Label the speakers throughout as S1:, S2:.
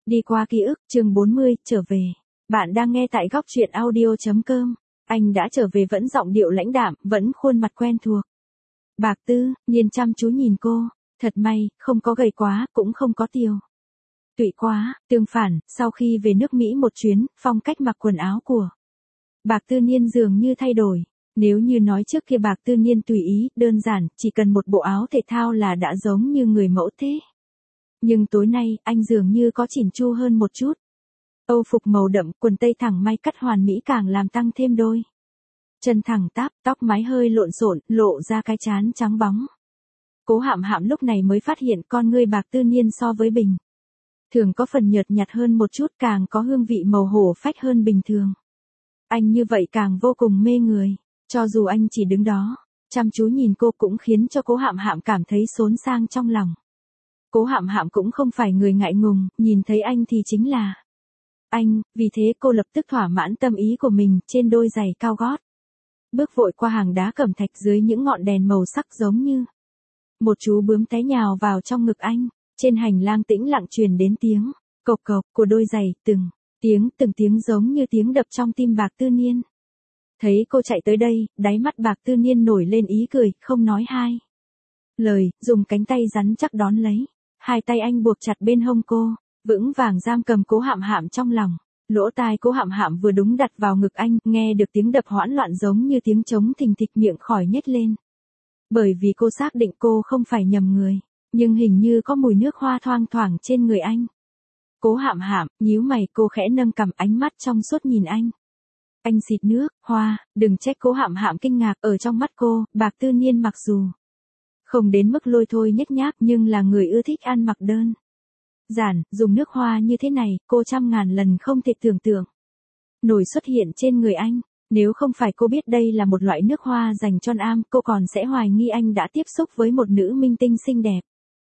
S1: Đi qua ký ức, chương 40, trở về. Bạn đang nghe tại góc truyện audio.com. Anh đã trở về vẫn giọng điệu lãnh đạm, vẫn khuôn mặt quen thuộc. Bạc Tư, Nhiên chăm chú nhìn cô. Thật may, không có gầy quá, cũng không có tiều tụy quá. Tương phản, sau khi về nước Mỹ một chuyến, phong cách mặc quần áo của Bạc Tư Nhiên dường như thay đổi. Nếu như nói trước kia Bạc Tư Nhiên tùy ý, đơn giản, chỉ cần một bộ áo thể thao là đã giống như người mẫu thế. Nhưng tối nay, anh dường như có chỉn chu hơn một chút. Âu phục màu đậm, quần tây thẳng may cắt hoàn mỹ càng làm tăng thêm đôi chân thẳng tắp, tóc mái hơi lộn xộn, lộ ra cái trán trắng bóng. Cố Hạm Hạm lúc này mới phát hiện con ngươi Bạc Tư Nhiên so với bình thường có phần nhợt nhạt hơn một chút, càng có hương vị màu hổ phách hơn bình thường. Anh như vậy càng vô cùng mê người, cho dù anh chỉ đứng đó, chăm chú nhìn cô cũng khiến cho Cố Hạm Hạm cảm thấy xốn sang trong lòng. Cố Hạm Hạm cũng không phải người ngại ngùng, nhìn thấy anh thì chính là anh, vì thế cô lập tức thỏa mãn tâm ý của mình trên đôi giày cao gót. Bước vội qua hàng đá cẩm thạch dưới những ngọn đèn màu sắc giống như một chú bướm té nhào vào trong ngực anh. Trên hành lang tĩnh lặng truyền đến tiếng cộc cộc của đôi giày, từng tiếng giống như tiếng đập trong tim Bạc Tư Nhiên. Thấy cô chạy tới đây, đáy mắt Bạc Tư Nhiên nổi lên ý cười, không nói hai lời, dùng cánh tay rắn chắc đón lấy. Hai tay anh buộc chặt bên hông cô, vững vàng giam cầm Cố Hạm Hạm trong lòng. Lỗ tai Cố Hạm Hạm vừa đúng đặt vào ngực anh, nghe được tiếng đập hoãn loạn giống như tiếng trống thình thịch, miệng khỏi nhếch lên. Bởi vì cô xác định cô không phải nhầm người, nhưng hình như có mùi nước hoa thoang thoảng trên người anh. Cố Hạm Hạm, nhíu mày, cô khẽ nâng cằm, ánh mắt trong suốt nhìn anh. Anh xịt nước hoa, đừng trách Cố Hạm Hạm kinh ngạc, ở trong mắt cô, Bạc Tư Nhiên mặc dù không đến mức lôi thôi nhếch nhác nhưng là người ưa thích ăn mặc đơn giản, dùng nước hoa như thế này, cô trăm ngàn lần không thể tưởng tượng nổi xuất hiện trên người anh. Nếu không phải cô biết đây là một loại nước hoa dành cho nam, cô còn sẽ hoài nghi anh đã tiếp xúc với một nữ minh tinh xinh đẹp.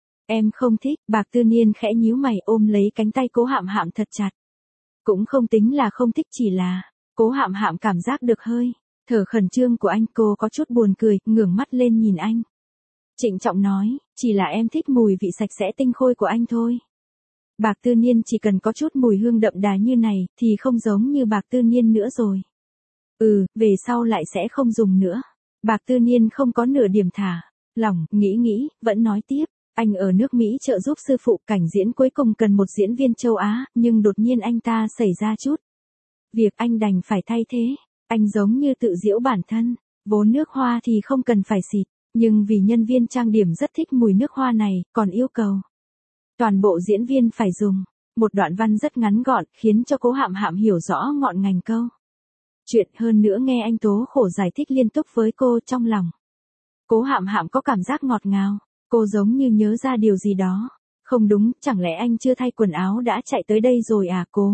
S1: Em không thích, Bạc Tư Nhiên khẽ nhíu mày, ôm lấy cánh tay Cố Hạm Hạm thật chặt. Cũng không tính là không thích, chỉ là Cố Hạm Hạm cảm giác được hơi thở khẩn trương của anh, cô có chút buồn cười, ngẩng mắt lên nhìn anh. Trịnh trọng nói, chỉ là em thích mùi vị sạch sẽ tinh khôi của anh thôi. Bạc Tư Nhiên chỉ cần có chút mùi hương đậm đà như này, thì không giống như Bạc Tư Nhiên nữa rồi. Về sau lại sẽ không dùng nữa. Bạc Tư Nhiên không có nửa điểm thả lỏng, nghĩ, vẫn nói tiếp. Anh ở nước Mỹ trợ giúp sư phụ, cảnh diễn cuối cùng cần một diễn viên châu Á, nhưng đột nhiên anh ta xảy ra chút việc, anh đành phải thay thế. Anh giống như tự giễu bản thân, vốn nước hoa thì không cần phải xịt, nhưng vì nhân viên trang điểm rất thích mùi nước hoa này, còn yêu cầu toàn bộ diễn viên phải dùng. Một đoạn văn rất ngắn gọn, khiến cho Cố Hạm Hạm hiểu rõ ngọn ngành câu chuyện, hơn nữa nghe anh tố khổ giải thích liên tục với cô, trong lòng Cố Hạm Hạm có cảm giác ngọt ngào. Cô giống như nhớ ra điều gì đó. Không đúng, chẳng lẽ anh chưa thay quần áo đã chạy tới đây rồi à? Cố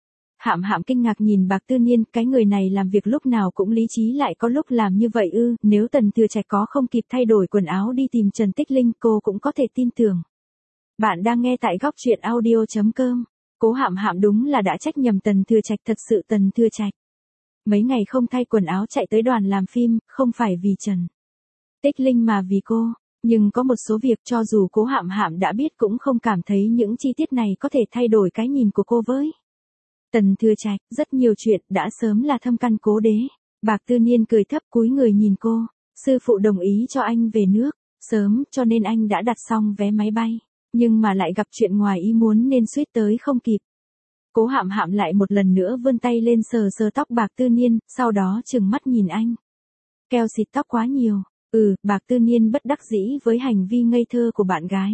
S1: Hạm Hạm kinh ngạc nhìn Bạc Tư Nhiên, cái người này làm việc lúc nào cũng lý trí, lại có lúc làm như vậy ư? Nếu Tần Thừa Trạch có không kịp thay đổi quần áo đi tìm Trần Tích Linh, cô cũng có thể tin tưởng. Bạn đang nghe tại góc truyện audio.com. Cố Hạm Hạm đúng là đã trách nhầm Tần Thừa Trạch, thật sự Tần Thừa Trạch mấy ngày không thay quần áo chạy tới đoàn làm phim, không phải vì Trần Tích Linh mà vì cô. Nhưng có một số việc cho dù Cố Hạm Hạm đã biết cũng không cảm thấy những chi tiết này có thể thay đổi cái nhìn của cô với Tần Thừa Trạch. Rất nhiều chuyện đã sớm là thâm căn cố đế. Bạc Tư Nhiên cười thấp, cúi người nhìn cô. Sư phụ đồng ý cho anh về nước sớm, cho nên anh đã đặt xong vé máy bay. Nhưng mà lại gặp chuyện ngoài ý muốn nên suýt tới không kịp. Cố Hạm Hạm lại một lần nữa vươn tay lên sờ sờ tóc Bạc Tư Nhiên, sau đó trừng mắt nhìn anh. Keo xịt tóc quá nhiều. Bạc Tư Nhiên bất đắc dĩ với hành vi ngây thơ của bạn gái.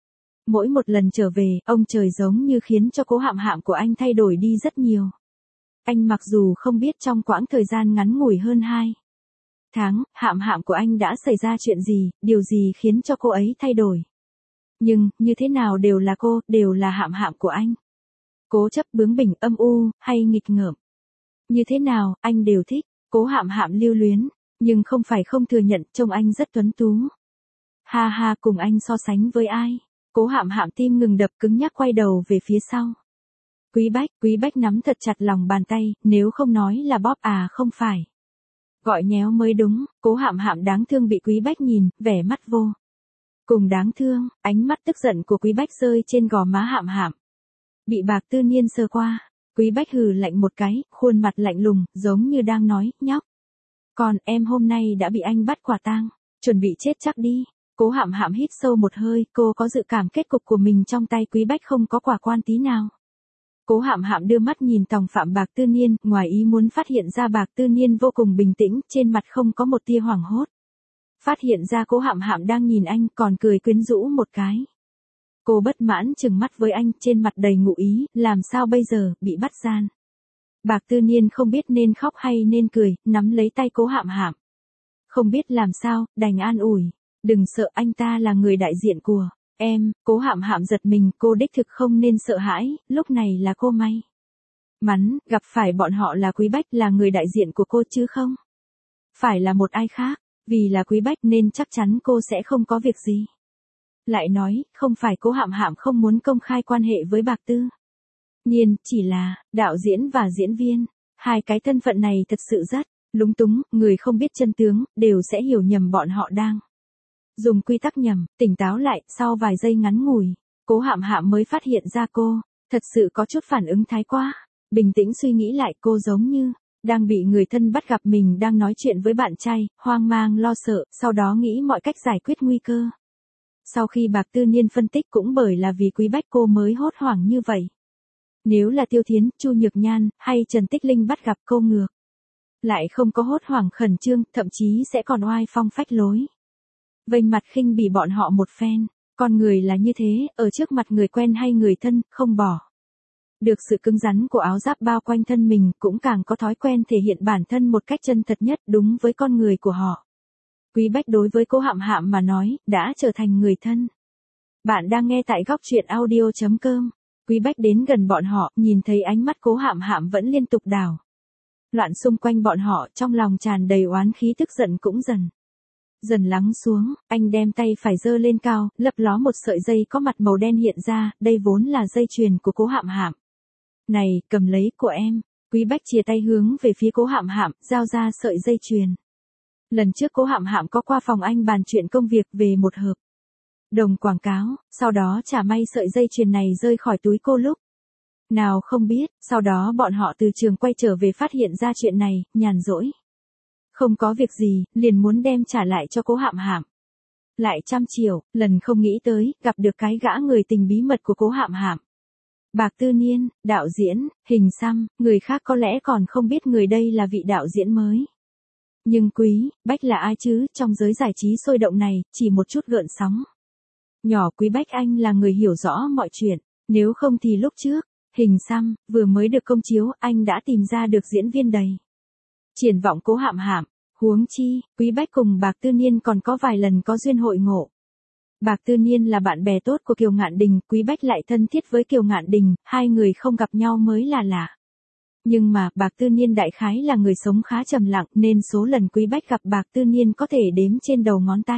S1: Mỗi một lần trở về, ông trời giống như khiến cho Cố Hạm Hạm của anh thay đổi đi rất nhiều. Anh mặc dù không biết trong quãng thời gian ngắn ngủi hơn 2 tháng, Hạm Hạm của anh đã xảy ra chuyện gì, điều gì khiến cho cô ấy thay đổi. Nhưng, như thế nào đều là cô, đều là Hạm Hạm của anh. Cố chấp, bướng bỉnh, âm u, hay nghịch ngợm. Như thế nào, anh đều thích. Cố Hạm Hạm lưu luyến, nhưng không phải không thừa nhận, trông anh rất tuấn tú. Ha ha, cùng anh so sánh với ai? Cố Hạm Hạm tim ngừng đập, cứng nhắc quay đầu về phía sau. Quý Bách nắm thật chặt lòng bàn tay, nếu không nói là bóp à, không phải gọi nhéo mới đúng. Cố Hạm Hạm đáng thương bị Quý Bách nhìn, vẻ mắt vô cùng đáng thương. Ánh mắt tức giận của Quý Bách rơi trên gò má Hạm Hạm. Bị Bạc Tư Niên sờ qua, Quý Bách hừ lạnh một cái, khuôn mặt lạnh lùng, giống như đang nói, nhóc. Còn em hôm nay đã bị anh bắt quả tang, chuẩn bị chết chắc đi. Cố Hạm Hạm hít sâu một hơi, cô có dự cảm kết cục của mình trong tay Quý Bách không có quả quan tí nào. Cố Hạm Hạm đưa mắt nhìn tòng phạm Bạc Tư Niên, ngoài ý muốn phát hiện ra Bạc Tư Niên vô cùng bình tĩnh, trên mặt không có một tia hoảng hốt. Phát hiện ra Cố Hạm Hạm đang nhìn anh, còn cười quyến rũ một cái. Cô bất mãn trừng mắt với anh, trên mặt đầy ngụ ý, làm sao bây giờ, bị bắt gian. Bạc Tư Niên không biết nên khóc hay nên cười, nắm lấy tay Cố Hạm Hạm. Không biết làm sao, đành an ủi. Đừng sợ, anh ta là người đại diện của em. Cố Hạm Hạm giật mình, cô đích thực không nên sợ hãi, lúc này là cô may mắn gặp phải bọn họ là Quý Bách, là người đại diện của cô chứ không phải là một ai khác. Vì là Quý Bách nên chắc chắn cô sẽ không có việc gì. Lại nói, không phải Cố Hạm Hạm không muốn công khai quan hệ với Bạc Tư Niên, chỉ là đạo diễn và diễn viên, hai cái thân phận này thật sự rất lúng túng, người không biết chân tướng đều sẽ hiểu nhầm bọn họ đang dùng quy tắc nhầm. Tỉnh táo lại, sau vài giây ngắn ngủi, Cố Hạm Hạm mới phát hiện ra cô thật sự có chút phản ứng thái quá. Bình tĩnh suy nghĩ lại, cô giống như đang bị người thân bắt gặp mình đang nói chuyện với bạn trai, hoang mang lo sợ, sau đó nghĩ mọi cách giải quyết nguy cơ. Sau khi Bạc Tư Niên phân tích, cũng bởi là vì Quý Bách cô mới hốt hoảng như vậy. Nếu là Tiêu Thiến, Chu Nhược Nhan, hay Trần Tích Linh bắt gặp cô ngược lại không có hốt hoảng khẩn trương, thậm chí sẽ còn oai phong phách lối, vênh mặt khinh bỉ bọn họ một phen. Con người là như thế, ở trước mặt người quen hay người thân, không bỏ được sự cứng rắn của áo giáp bao quanh thân mình, cũng càng có thói quen thể hiện bản thân một cách chân thật nhất, đúng với con người của họ. Quý Bách đối với Cố Hạm Hạm mà nói, đã trở thành người thân. Bạn đang nghe tại góc truyện audio.com. Quý Bách đến gần bọn họ, nhìn thấy ánh mắt Cố Hạm Hạm vẫn liên tục đảo loạn xung quanh bọn họ, trong lòng tràn đầy oán khí, tức giận cũng dần lắng xuống. Anh đem tay phải giơ lên cao, lấp ló một sợi dây có mặt màu đen hiện ra, đây vốn là dây chuyền của Cố Hạm Hạm. Này, cầm lấy của em. Quý Bách chìa tay hướng về phía Cố Hạm Hạm, giao ra sợi dây chuyền. Lần trước Cố Hạm Hạm có qua phòng anh bàn chuyện công việc về một hợp đồng quảng cáo, sau đó chả may sợi dây chuyền này rơi khỏi túi cô lúc nào không biết. Sau đó bọn họ từ trường quay trở về phát hiện ra chuyện này, nhàn rỗi không có việc gì, liền muốn đem trả lại cho Cố Hạm Hạm. Lại 100 triệu, lần không nghĩ tới, gặp được cái gã người tình bí mật của Cố Hạm Hạm. Bạc Tư Niên, đạo diễn, hình xăm, người khác có lẽ còn không biết người đây là vị đạo diễn mới. Nhưng Quý Bách là ai chứ, trong giới giải trí sôi động này, chỉ một chút gợn sóng nhỏ. Quý Bách anh là người hiểu rõ mọi chuyện, nếu không thì lúc trước, hình xăm, vừa mới được công chiếu, anh đã tìm ra được diễn viên đầy triển vọng Cố Hạm Hạm. Huống chi, Quý Bách cùng Bạc Tư Niên còn có vài lần có duyên hội ngộ. Bạc Tư Niên là bạn bè tốt của Kiều Ngạn Đình, Quý Bách lại thân thiết với Kiều Ngạn Đình, hai người không gặp nhau mới là lạ. Nhưng mà, Bạc Tư Niên đại khái là người sống khá trầm lặng, nên số lần Quý Bách gặp Bạc Tư Niên có thể đếm trên đầu ngón tay.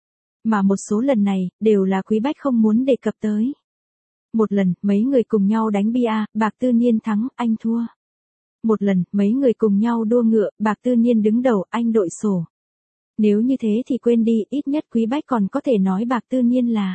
S1: Mà một số lần này, đều là Quý Bách không muốn đề cập tới. Một lần, mấy người cùng nhau đánh bia, Bạc Tư Niên thắng, anh thua. Một lần, mấy người cùng nhau đua ngựa, Bạc Tư Niên đứng đầu, anh đội sổ. Nếu như thế thì quên đi, ít nhất Quý Bách còn có thể nói Bạc Tư Niên là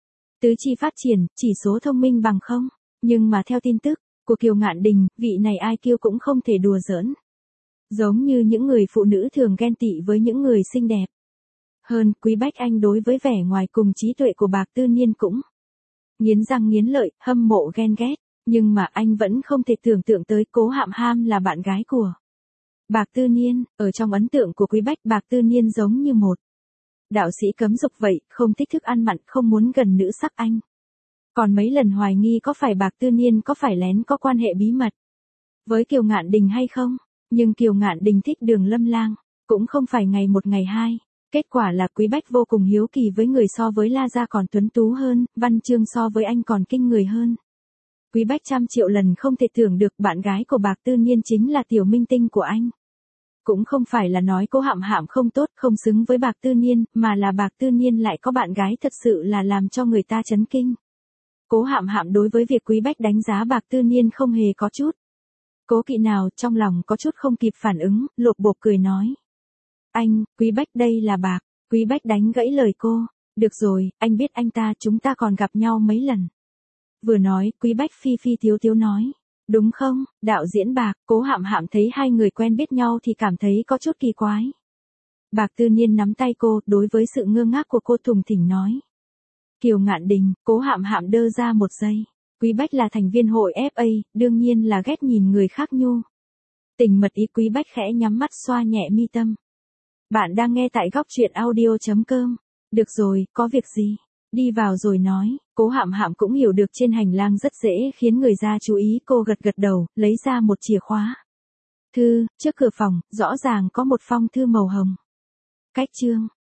S1: tứ chi phát triển, chỉ số thông minh bằng không. Nhưng mà theo tin tức của Kiều Ngạn Đình, vị này IQ cũng không thể đùa giỡn. Giống như những người phụ nữ thường ghen tị với những người xinh đẹp hơn, Quý Bách anh đối với vẻ ngoài cùng trí tuệ của Bạc Tư Niên cũng nghiến răng nghiến lợi, hâm mộ ghen ghét. Nhưng mà anh vẫn không thể tưởng tượng tới Cố Hạm Hạm là bạn gái của Bạc Tư Niên. Ở trong ấn tượng của Quý Bách, Bạc Tư Niên giống như một đạo sĩ cấm dục vậy, không thích thức ăn mặn, không muốn gần nữ sắc. Anh còn mấy lần hoài nghi có phải Bạc Tư Niên có phải lén có quan hệ bí mật với Kiều Ngạn Đình hay không. Nhưng Kiều Ngạn Đình thích Đường Lâm Lang, cũng không phải ngày một ngày hai. Kết quả là Quý Bách vô cùng hiếu kỳ với người so với La Gia còn tuấn tú hơn, văn chương so với anh còn kinh người hơn. Quý Bách 100 triệu lần không thể tưởng được bạn gái của Bạc Tư Niên chính là tiểu minh tinh của anh. Cũng không phải là nói Cố Hạm Hạm không tốt, không xứng với Bạc Tư Niên, mà là Bạc Tư Niên lại có bạn gái thật sự là làm cho người ta chấn kinh. Cố Hạm Hạm đối với việc Quý Bách đánh giá Bạc Tư Niên không hề có chút cố kỵ nào, trong lòng có chút không kịp phản ứng, lột bột cười nói. Anh, Quý Bách đây là Bạc. Quý Bách đánh gãy lời cô. Được rồi, anh biết anh ta, chúng ta còn gặp nhau mấy lần. Vừa nói, Quý Bách phi phi tiếu tiếu nói. Đúng không, đạo diễn Bạc, Cố Hạm Hạm thấy hai người quen biết nhau thì cảm thấy có chút kỳ quái. Bạc Tư Niên nắm tay cô, đối với sự ngơ ngác của cô thùng thỉnh nói. Kiều Ngạn Đình, Cố Hạm Hạm đơ ra một giây. Quý Bách là thành viên hội FA, đương nhiên là ghét nhìn người khác nhu. Tình mật ý. Quý Bách khẽ nhắm mắt xoa nhẹ mi tâm. Bạn đang nghe tại góc truyện audio.com. Được rồi, có việc gì? Đi vào rồi nói. Cố Hạm Hạm cũng hiểu được trên hành lang rất dễ khiến người ra chú ý. Cô gật gật đầu, lấy ra một chìa khóa. Thư, trước cửa phòng, rõ ràng có một phong thư màu hồng. Cách chương.